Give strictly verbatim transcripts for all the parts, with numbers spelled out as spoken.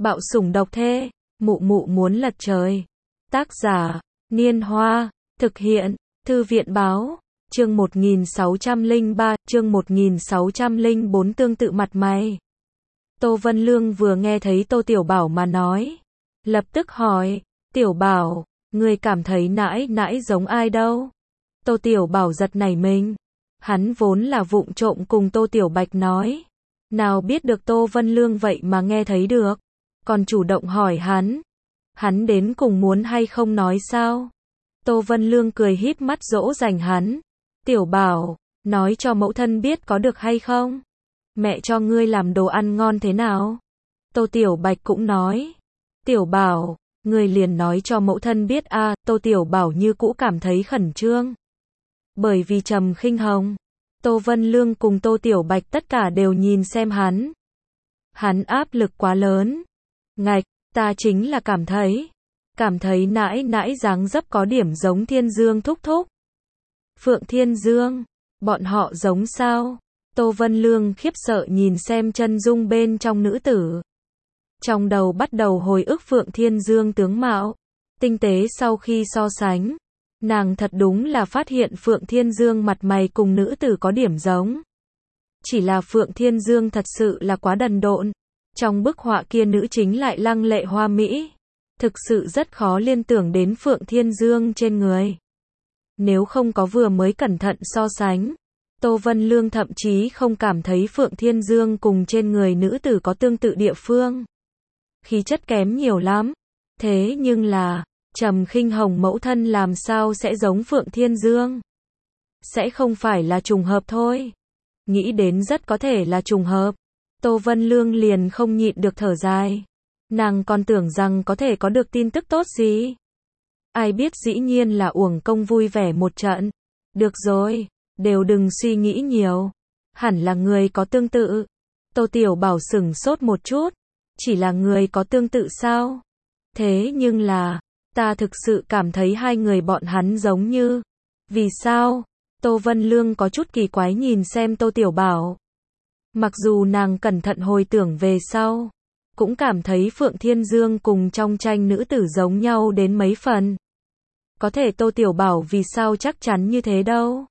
Bạo sủng độc thế, mụ mụ muốn lật trời. Tác giả, Niên Hoa, thực hiện, Thư viện báo, chương một nghìn sáu trăm lẻ ba, chương một nghìn sáu trăm lẻ bốn tương tự mặt mày. Tô Vân Lương vừa nghe thấy Tô Tiểu Bảo mà nói, lập tức hỏi, Tiểu Bảo, người cảm thấy nãi nãi giống ai đâu? Tô Tiểu Bảo giật nảy mình, hắn vốn là vụng trộm cùng Tô Tiểu Bạch nói, nào biết được Tô Vân Lương vậy mà nghe thấy được, còn chủ động hỏi hắn, hắn đến cùng muốn hay không nói sao? Tô Vân Lương cười híp mắt dỗ dành hắn, Tiểu Bảo, nói cho mẫu thân biết có được hay không? Mẹ cho ngươi làm đồ ăn ngon thế nào? Tô Tiểu Bạch cũng nói, Tiểu Bảo, ngươi liền nói cho mẫu thân biết a. À, Tô Tiểu Bảo như cũ cảm thấy khẩn trương. Bởi vì Trầm Khinh Hồng, Tô Vân Lương cùng Tô Tiểu Bạch tất cả đều nhìn xem hắn. Hắn áp lực quá lớn. Ngạch, ta chính là cảm thấy, cảm thấy nãi nãi dáng dấp có điểm giống Thiên Dương thúc thúc. Phượng Thiên Dương, bọn họ giống sao? Tô Vân Lương khiếp sợ nhìn xem chân dung bên trong nữ tử. Trong đầu bắt đầu hồi ức Phượng Thiên Dương tướng mạo. Tinh tế sau khi so sánh, nàng thật đúng là phát hiện Phượng Thiên Dương mặt mày cùng nữ tử có điểm giống. Chỉ là Phượng Thiên Dương thật sự là quá đần độn. Trong bức họa kia nữ chính lại lăng lệ hoa mỹ. Thực sự rất khó liên tưởng đến Phượng Thiên Dương trên người. Nếu không có vừa mới cẩn thận so sánh, Tô Vân Lương thậm chí không cảm thấy Phượng Thiên Dương cùng trên người nữ tử có tương tự địa phương. Khí chất kém nhiều lắm. Thế nhưng là, Trầm Khinh Hồng mẫu thân làm sao sẽ giống Phượng Thiên Dương? Sẽ không phải là trùng hợp thôi. Nghĩ đến rất có thể là trùng hợp. Tô Vân Lương liền không nhịn được thở dài. Nàng còn tưởng rằng có thể có được tin tức tốt gì. Ai biết dĩ nhiên là uổng công vui vẻ một trận. Được rồi, đều đừng suy nghĩ nhiều. Hẳn là người có tương tự. Tô Tiểu Bảo sửng sốt một chút. Chỉ là người có tương tự sao? Thế nhưng là, ta thực sự cảm thấy hai người bọn hắn giống như. Vì sao? Tô Vân Lương có chút kỳ quái nhìn xem Tô Tiểu Bảo. Mặc dù nàng cẩn thận hồi tưởng về sau, cũng cảm thấy Phượng Thiên Dương cùng trong tranh nữ tử giống nhau đến mấy phần. Có thể Tô Tiểu Bảo vì sao chắc chắn như thế đâu?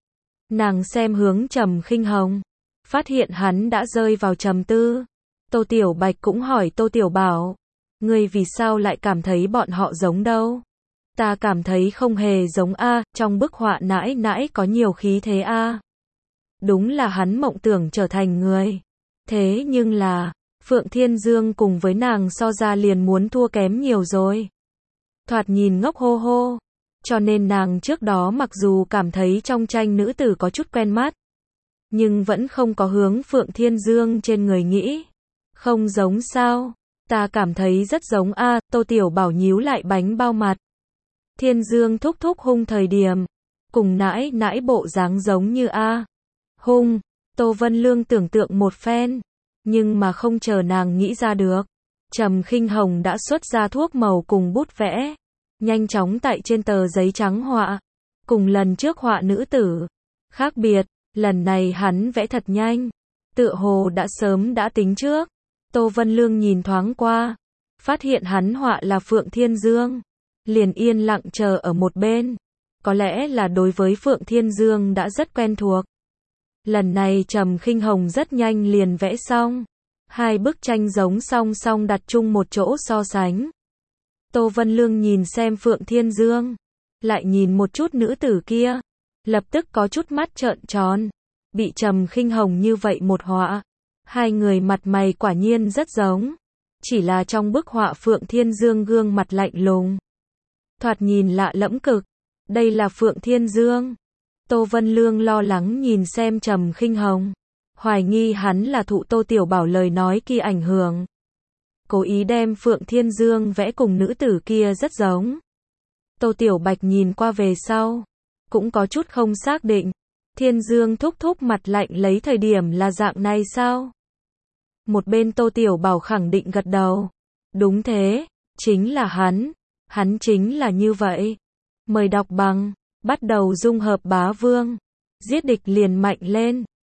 Nàng xem hướng Trầm Khinh Hồng, phát hiện hắn đã rơi vào trầm tư. Tô Tiểu Bạch cũng hỏi Tô Tiểu Bảo, ngươi vì sao lại cảm thấy bọn họ giống đâu? Ta cảm thấy không hề giống a, trong bức họa nãi nãi có nhiều khí thế a. Đúng là hắn mộng tưởng trở thành người. Thế nhưng là, Phượng Thiên Dương cùng với nàng so ra liền muốn thua kém nhiều rồi. Thoạt nhìn ngốc hô hô. Cho nên nàng trước đó mặc dù cảm thấy trong tranh nữ tử có chút quen mắt, nhưng vẫn không có hướng Phượng Thiên Dương trên người nghĩ. Không giống sao? Ta cảm thấy rất giống a. À, Tô Tiểu Bảo nhíu lại bánh bao mặt. Thiên Dương thúc thúc hung thời điểm, cùng nãi nãi bộ dáng giống như a. À. Hung, Tô Vân Lương tưởng tượng một phen, nhưng mà không chờ nàng nghĩ ra được. Trầm Khinh Hồng đã xuất ra thuốc màu cùng bút vẽ, nhanh chóng tại trên tờ giấy trắng họa, cùng lần trước họa nữ tử. Khác biệt, lần này hắn vẽ thật nhanh, tựa hồ đã sớm đã tính trước. Tô Vân Lương nhìn thoáng qua, phát hiện hắn họa là Phượng Thiên Dương, liền yên lặng chờ ở một bên. Có lẽ là đối với Phượng Thiên Dương đã rất quen thuộc. Lần này Trầm Khinh Hồng rất nhanh liền vẽ xong. Hai bức tranh giống song song đặt chung một chỗ so sánh. Tô Vân Lương nhìn xem Phượng Thiên Dương, lại nhìn một chút nữ tử kia, lập tức có chút mắt trợn tròn. Bị Trầm Khinh Hồng như vậy một họa, hai người mặt mày quả nhiên rất giống. Chỉ là trong bức họa Phượng Thiên Dương gương mặt lạnh lùng, thoạt nhìn lạ lẫm cực. Đây là Phượng Thiên Dương. Tô Vân Lương lo lắng nhìn xem Trầm Khinh Hồng, hoài nghi hắn là thụ Tô Tiểu Bảo lời nói kia ảnh hưởng, cố ý đem Phượng Thiên Dương vẽ cùng nữ tử kia rất giống. Tô Tiểu Bạch nhìn qua về sau, cũng có chút không xác định. Thiên Dương thúc thúc mặt lạnh lấy thời điểm là dạng này sao? Một bên Tô Tiểu Bảo khẳng định gật đầu. Đúng thế, chính là hắn. Hắn chính là như vậy. Mời đọc bằng, bắt đầu dung hợp bá vương. Giết địch liền mạnh lên.